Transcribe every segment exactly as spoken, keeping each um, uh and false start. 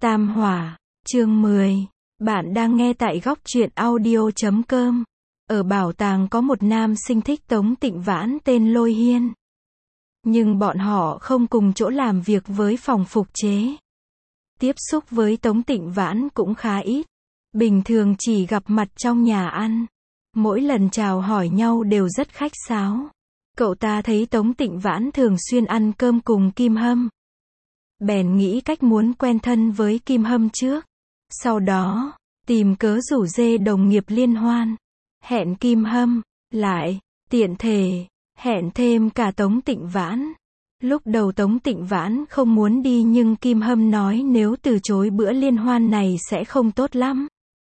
Tam Hỏa, chương mười. Bạn đang nghe tại góc truyện audio chấm com. Ở bảo tàng có một nam sinh thích Tống Tịnh Vãn tên Lôi Hiên. Nhưng bọn họ không cùng chỗ làm việc với phòng phục chế. Tiếp xúc với Tống Tịnh Vãn cũng khá ít. Bình thường chỉ gặp mặt trong nhà ăn. Mỗi lần chào hỏi nhau đều rất khách sáo. Cậu ta thấy Tống Tịnh Vãn thường xuyên ăn cơm cùng Kim Hâm. Bèn nghĩ cách muốn quen thân với Kim Hâm trước. Sau đó, tìm cớ rủ rê đồng nghiệp liên hoan. Hẹn Kim Hâm, lại, tiện thể, hẹn thêm cả Tống Tịnh Vãn. Lúc đầu Tống Tịnh Vãn không muốn đi nhưng Kim Hâm nói nếu từ chối bữa liên hoan này sẽ không tốt lắm.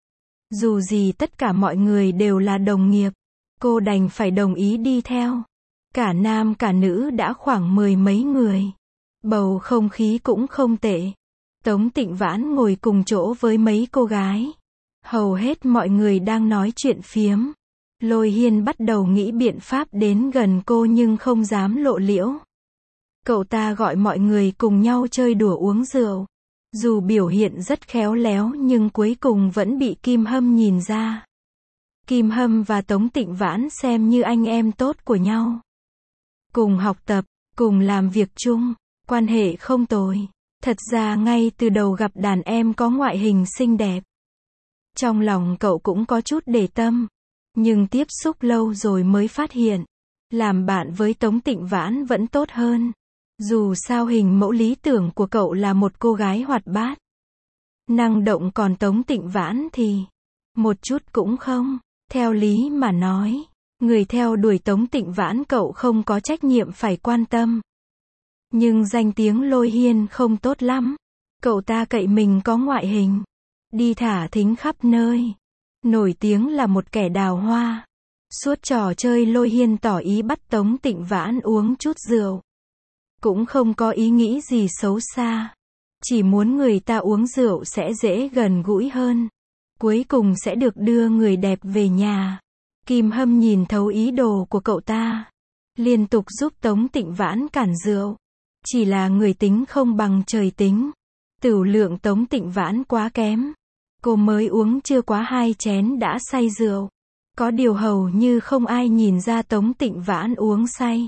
Dù gì tất cả mọi người đều là đồng nghiệp, cô đành phải đồng ý đi theo. Cả nam cả nữ đã khoảng mười mấy người. Bầu không khí cũng không tệ. Tống Tịnh Vãn ngồi cùng chỗ với mấy cô gái. Hầu hết mọi người đang nói chuyện phiếm. Lôi Hiên bắt đầu nghĩ biện pháp đến gần cô nhưng không dám lộ liễu. Cậu ta gọi mọi người cùng nhau chơi đùa uống rượu. Dù biểu hiện rất khéo léo nhưng cuối cùng vẫn bị Kim Hâm nhìn ra. Kim Hâm và Tống Tịnh Vãn xem như anh em tốt của nhau. Cùng học tập, cùng làm việc chung, quan hệ không tồi. Thật ra ngay từ đầu gặp đàn em có ngoại hình xinh đẹp. Trong lòng cậu cũng có chút để tâm. Nhưng tiếp xúc lâu rồi mới phát hiện. Làm bạn với Tống Tịnh Vãn vẫn tốt hơn. Dù sao hình mẫu lý tưởng của cậu là một cô gái hoạt bát, năng động, còn Tống Tịnh Vãn thì một chút cũng không. Theo lý mà nói, người theo đuổi Tống Tịnh Vãn cậu không có trách nhiệm phải quan tâm. Nhưng danh tiếng Lôi Hiên không tốt lắm. Cậu ta cậy mình có ngoại hình, đi thả thính khắp nơi. Nổi tiếng là một kẻ đào hoa. Suốt trò chơi Lôi Hiên tỏ ý bắt Tống Tịnh Vãn uống chút rượu. Cũng không có ý nghĩ gì xấu xa. Chỉ muốn người ta uống rượu sẽ dễ gần gũi hơn. Cuối cùng sẽ được đưa người đẹp về nhà. Kim Hâm nhìn thấu ý đồ của cậu ta. Liên tục giúp Tống Tịnh Vãn cản rượu. Chỉ là người tính không bằng trời tính. Tửu lượng Tống Tịnh Vãn quá kém. Cô mới uống chưa quá hai chén đã say rượu. Có điều hầu như không ai nhìn ra Tống Tịnh Vãn uống say.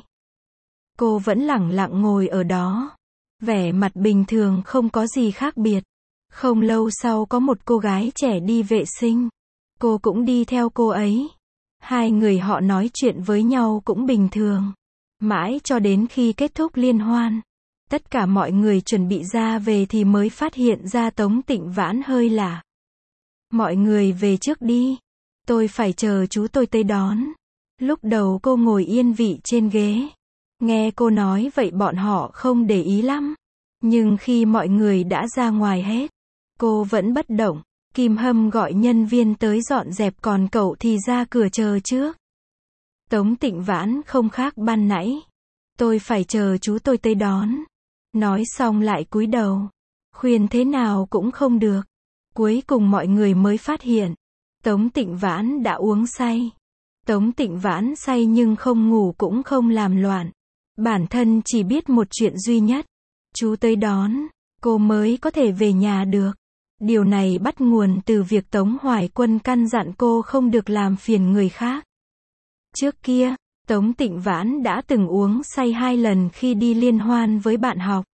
Cô vẫn lẳng lặng ngồi ở đó. Vẻ mặt bình thường không có gì khác biệt. Không lâu sau có một cô gái trẻ đi vệ sinh. Cô cũng đi theo cô ấy. Hai người họ nói chuyện với nhau cũng bình thường. Mãi cho đến khi kết thúc liên hoan. Tất cả mọi người chuẩn bị ra về thì mới phát hiện ra Tống Tịnh Vãn hơi lạ. Mọi người về trước đi. Tôi phải chờ chú tôi tới đón. Lúc đầu cô ngồi yên vị trên ghế. Nghe cô nói vậy bọn họ không để ý lắm. Nhưng khi mọi người đã ra ngoài hết, cô vẫn bất động. Kim Hâm gọi nhân viên tới dọn dẹp còn cậu thì ra cửa chờ trước. Tống Tịnh Vãn không khác ban nãy. Tôi phải chờ chú tôi tới đón. Nói xong lại cúi đầu. Khuyên thế nào cũng không được. Cuối cùng mọi người mới phát hiện. Tống Tịnh Vãn đã uống say. Tống Tịnh Vãn say nhưng không ngủ cũng không làm loạn. Bản thân chỉ biết một chuyện duy nhất. Chú tới đón, cô mới có thể về nhà được. Điều này bắt nguồn từ việc Tống Hoài Quân căn dặn cô không được làm phiền người khác. Trước kia, Tống Tịnh Vãn đã từng uống say hai lần khi đi liên hoan với bạn học.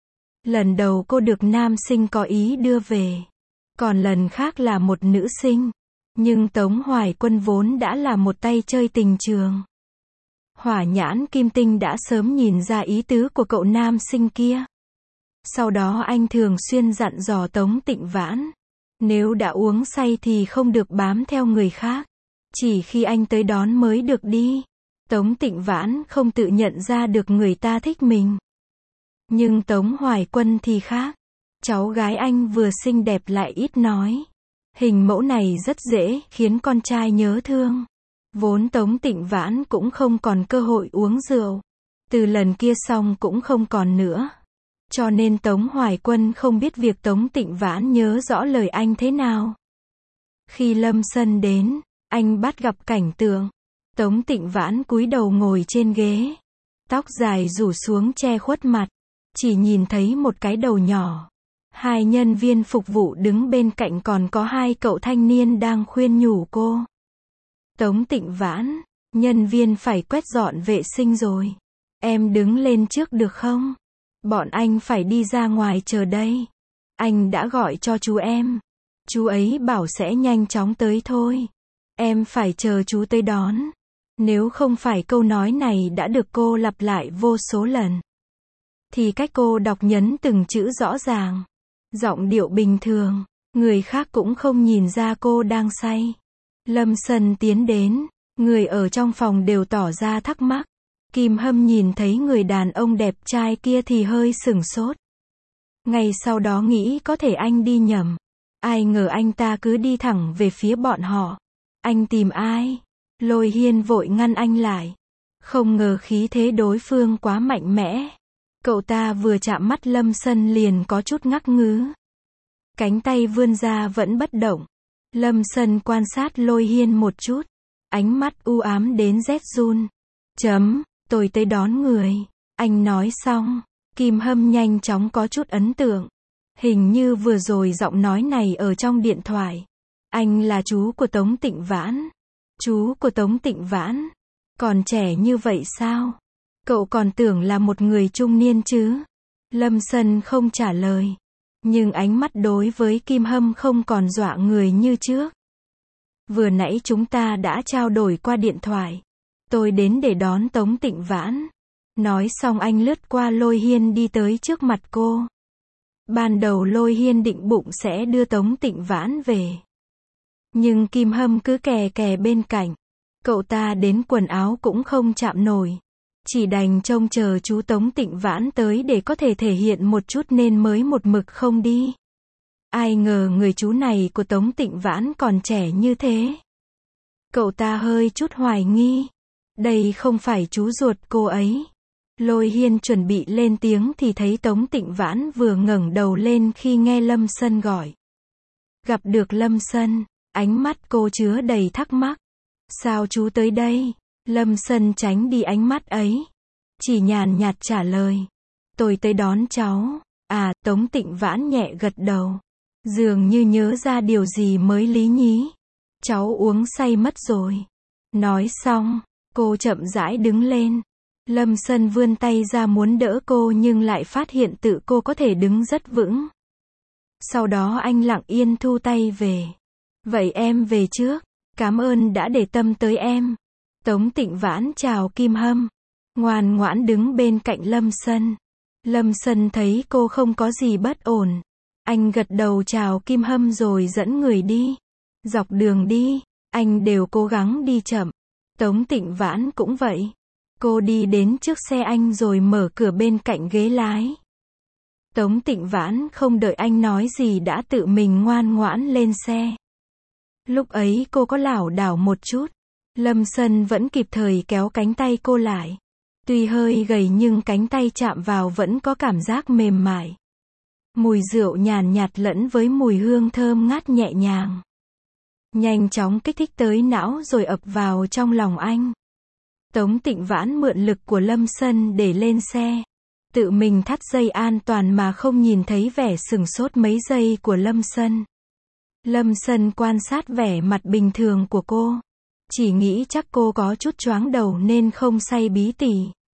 Lần đầu cô được nam sinh có ý đưa về. Còn lần khác là một nữ sinh. Nhưng Tống Hoài Quân vốn đã là một tay chơi tình trường. Hỏa nhãn kim tinh đã sớm nhìn ra ý tứ của cậu nam sinh kia. Sau đó anh thường xuyên dặn dò Tống Tịnh Vãn. Nếu đã uống say thì không được bám theo người khác. Chỉ khi anh tới đón mới được đi. Tống Tịnh Vãn không tự nhận ra được người ta thích mình. Nhưng Tống Hoài Quân thì khác. Cháu gái anh vừa xinh đẹp lại ít nói. Hình mẫu này rất dễ khiến con trai nhớ thương. Vốn Tống Tịnh Vãn cũng không còn cơ hội uống rượu. Từ lần kia xong cũng không còn nữa. Cho nên Tống Hoài Quân không biết việc Tống Tịnh Vãn nhớ rõ lời anh thế nào. Khi Lâm Sân đến, anh bắt gặp cảnh tượng. Tống Tịnh Vãn cúi đầu ngồi trên ghế. Tóc dài rủ xuống che khuất mặt. Chỉ nhìn thấy một cái đầu nhỏ. Hai nhân viên phục vụ đứng bên cạnh còn có hai cậu thanh niên đang khuyên nhủ cô. Tống Tịnh Vãn, nhân viên phải quét dọn vệ sinh rồi. Em đứng lên trước được không? Bọn anh phải đi ra ngoài chờ đây. Anh đã gọi cho chú em. Chú ấy bảo sẽ nhanh chóng tới thôi. Em phải chờ chú tới đón. Nếu không phải câu nói này đã được cô lặp lại vô số lần, thì cách cô đọc nhấn từng chữ rõ ràng. Giọng điệu bình thường, người khác cũng không nhìn ra cô đang say. Lâm Sân tiến đến, người ở trong phòng đều tỏ ra thắc mắc. Kim Hâm nhìn thấy người đàn ông đẹp trai kia thì hơi sửng sốt. Ngay sau đó nghĩ có thể anh đi nhầm. Ai ngờ anh ta cứ đi thẳng về phía bọn họ. Anh tìm ai? Lôi Hiên vội ngăn anh lại. Không ngờ khí thế đối phương quá mạnh mẽ. Cậu ta vừa chạm mắt Lâm Sân liền có chút ngắc ngứ. Cánh tay vươn ra vẫn bất động. Lâm Sân quan sát Lôi Hiên một chút. Ánh mắt u ám đến rét run. Chấm, tôi tới đón người. Anh nói xong. Kim Hâm nhanh chóng có chút ấn tượng. Hình như vừa rồi giọng nói này ở trong điện thoại. Anh là chú của Tống Tịnh Vãn. Chú của Tống Tịnh Vãn. Còn trẻ như vậy sao? Cậu còn tưởng là một người trung niên chứ? Lâm Sân không trả lời. Nhưng ánh mắt đối với Kim Hâm không còn dọa người như trước. Vừa nãy chúng ta đã trao đổi qua điện thoại. Tôi đến để đón Tống Tịnh Vãn. Nói xong anh lướt qua Lôi Hiên đi tới trước mặt cô. Ban đầu Lôi Hiên định bụng sẽ đưa Tống Tịnh Vãn về. Nhưng Kim Hâm cứ kè kè bên cạnh. Cậu ta đến quần áo cũng không chạm nổi. Chỉ đành trông chờ chú Tống Tịnh Vãn tới để có thể thể hiện một chút nên mới một mực không đi. Ai ngờ người chú này của Tống Tịnh Vãn còn trẻ như thế. Cậu ta hơi chút hoài nghi. Đây không phải chú ruột cô ấy. Lôi Hiên chuẩn bị lên tiếng thì thấy Tống Tịnh Vãn vừa ngẩng đầu lên khi nghe Lâm Sân gọi. Gặp được Lâm Sân, ánh mắt cô chứa đầy thắc mắc. Sao chú tới đây? Lâm Sân tránh đi ánh mắt ấy. Chỉ nhàn nhạt trả lời. Tôi tới đón cháu. À, Tống Tịnh Vãn nhẹ gật đầu. Dường như nhớ ra điều gì mới lý nhí. Cháu uống say mất rồi. Nói xong, cô chậm rãi đứng lên. Lâm Sân vươn tay ra muốn đỡ cô nhưng lại phát hiện tự cô có thể đứng rất vững. Sau đó anh lặng yên thu tay về. Vậy em về trước. Cảm ơn đã để tâm tới em. Tống Tịnh Vãn chào Kim Hâm. Ngoan ngoãn đứng bên cạnh Lâm Sân. Lâm Sân thấy cô không có gì bất ổn. Anh gật đầu chào Kim Hâm rồi dẫn người đi. Dọc đường đi, anh đều cố gắng đi chậm. Tống Tịnh Vãn cũng vậy. Cô đi đến trước xe anh rồi mở cửa bên cạnh ghế lái. Tống Tịnh Vãn không đợi anh nói gì đã tự mình ngoan ngoãn lên xe. Lúc ấy cô có lảo đảo một chút. Lâm Sân vẫn kịp thời kéo cánh tay cô lại. Tuy hơi gầy nhưng cánh tay chạm vào vẫn có cảm giác mềm mại. Mùi rượu nhàn nhạt lẫn với mùi hương thơm ngát nhẹ nhàng. Nhanh chóng kích thích tới não rồi ập vào trong lòng anh. Tống Tịnh Vãn mượn lực của Lâm Sân để lên xe. Tự mình thắt dây an toàn mà không nhìn thấy vẻ sửng sốt mấy giây của Lâm Sân. Lâm Sân quan sát vẻ mặt bình thường của cô. Chỉ nghĩ chắc cô có chút choáng đầu nên không say bí tỉ.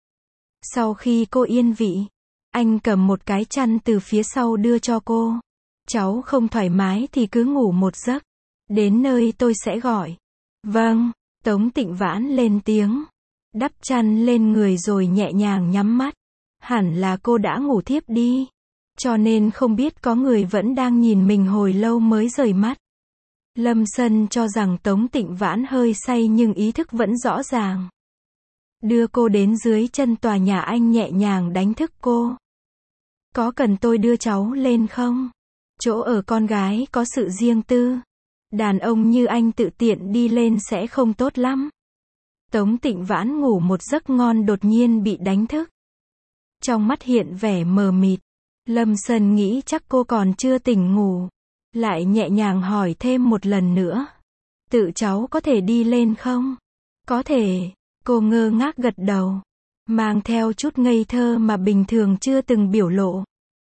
Sau khi cô yên vị, anh cầm một cái chăn từ phía sau đưa cho cô. Cháu không thoải mái thì cứ ngủ một giấc. Đến nơi tôi sẽ gọi. Vâng, Tống Tịnh Vãn lên tiếng. Đắp chăn lên người rồi nhẹ nhàng nhắm mắt. Hẳn là cô đã ngủ thiếp đi. Cho nên không biết có người vẫn đang nhìn mình hồi lâu mới rời mắt. Lâm Sân cho rằng Tống Tịnh Vãn hơi say nhưng ý thức vẫn rõ ràng. Đưa cô đến dưới chân tòa nhà anh nhẹ nhàng đánh thức cô. Có cần tôi đưa cháu lên không? Chỗ ở con gái có sự riêng tư. Đàn ông như anh tự tiện đi lên sẽ không tốt lắm. Tống Tịnh Vãn ngủ một giấc ngon đột nhiên bị đánh thức. Trong mắt hiện vẻ mờ mịt. Lâm Sân nghĩ chắc cô còn chưa tỉnh ngủ. Lại nhẹ nhàng hỏi thêm một lần nữa. Tự cháu có thể đi lên không? Có thể. Cô ngơ ngác gật đầu. Mang theo chút ngây thơ mà bình thường chưa từng biểu lộ.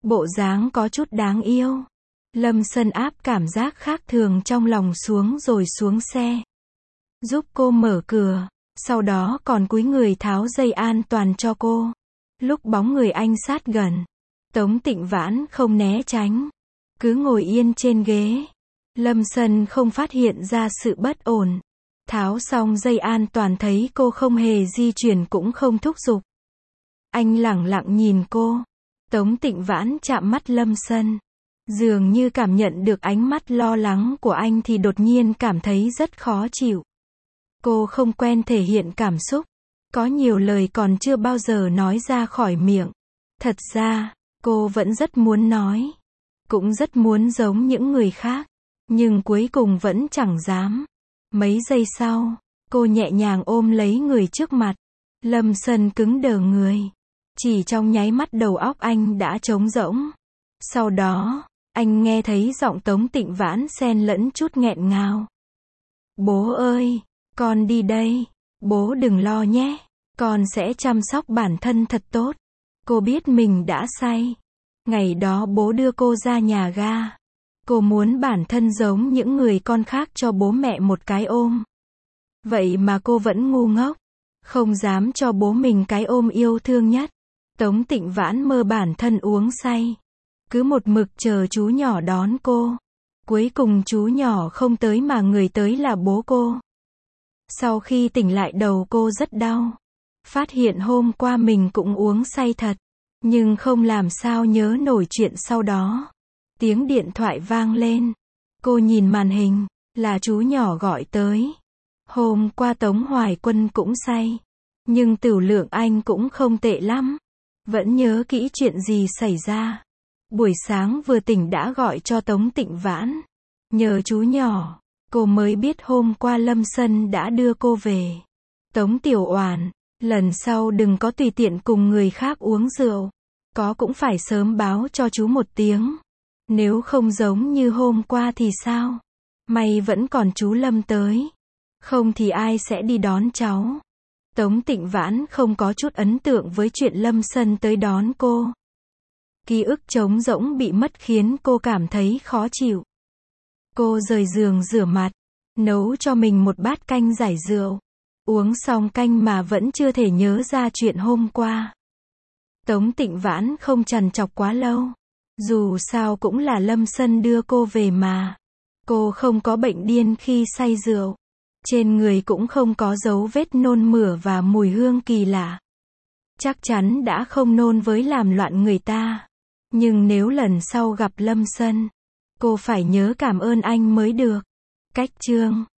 bộ dáng có chút đáng yêu. Lâm Sân áp cảm giác khác thường trong lòng xuống rồi xuống xe. Giúp cô mở cửa, sau đó còn cúi người tháo dây an toàn cho cô. Lúc bóng người anh sát gần, Tống Tịnh Vãn không né tránh, cứ ngồi yên trên ghế. Lâm Sân không phát hiện ra sự bất ổn. Tháo xong dây an toàn thấy cô không hề di chuyển cũng không thúc giục. Anh lẳng lặng nhìn cô. Tống Tịnh Vãn chạm mắt Lâm Sân. Dường như cảm nhận được ánh mắt lo lắng của anh thì đột nhiên cảm thấy rất khó chịu. Cô không quen thể hiện cảm xúc. Có nhiều lời còn chưa bao giờ nói ra khỏi miệng. Thật ra, cô vẫn rất muốn nói. Cũng rất muốn giống những người khác. Nhưng cuối cùng vẫn chẳng dám. Mấy giây sau, cô nhẹ nhàng ôm lấy người trước mặt. Lâm Sân cứng đờ người. Chỉ trong nháy mắt đầu óc anh đã trống rỗng. Sau đó, anh nghe thấy giọng Tống Tịnh Vãn xen lẫn chút nghẹn ngào. Bố ơi, con đi đây. Bố đừng lo nhé. Con sẽ chăm sóc bản thân thật tốt. Cô biết mình đã say. Ngày đó bố đưa cô ra nhà ga. Cô muốn bản thân giống những người con khác cho bố mẹ một cái ôm. Vậy mà cô vẫn ngu ngốc. Không dám cho bố mình cái ôm yêu thương nhất. Tống Tịnh Vãn mơ bản thân uống say. Cứ một mực chờ chú nhỏ đón cô. Cuối cùng chú nhỏ không tới mà người tới là bố cô. Sau khi tỉnh lại đầu cô rất đau. Phát hiện hôm qua mình cũng uống say thật. Nhưng không làm sao nhớ nổi chuyện sau đó. Tiếng điện thoại vang lên. Cô nhìn màn hình, là chú nhỏ gọi tới. Hôm qua Tống Hoài Quân cũng say. Nhưng tửu lượng anh cũng không tệ lắm. Vẫn nhớ kỹ chuyện gì xảy ra. Buổi sáng vừa tỉnh đã gọi cho Tống Tịnh Vãn. Nhờ chú nhỏ, cô mới biết hôm qua Lâm Sân đã đưa cô về. Tống Tiểu Oản, lần sau đừng có tùy tiện cùng người khác uống rượu. Có cũng phải sớm báo cho chú một tiếng. Nếu không giống như hôm qua thì sao? May vẫn còn chú Lâm tới. Không thì ai sẽ đi đón cháu? Tống Tịnh Vãn không có chút ấn tượng với chuyện Lâm Sân tới đón cô. Ký ức trống rỗng bị mất khiến cô cảm thấy khó chịu. Cô rời giường rửa mặt, nấu cho mình một bát canh giải rượu. Uống xong canh mà vẫn chưa thể nhớ ra chuyện hôm qua. Tống Tịnh Vãn không trằn trọc quá lâu. Dù sao cũng là Lâm Sân đưa cô về mà. Cô không có bệnh điên khi say rượu. Trên người cũng không có dấu vết nôn mửa và mùi hương kỳ lạ. Chắc chắn đã không nôn với làm loạn người ta. Nhưng nếu lần sau gặp Lâm Sân, cô phải nhớ cảm ơn anh mới được. Cách chương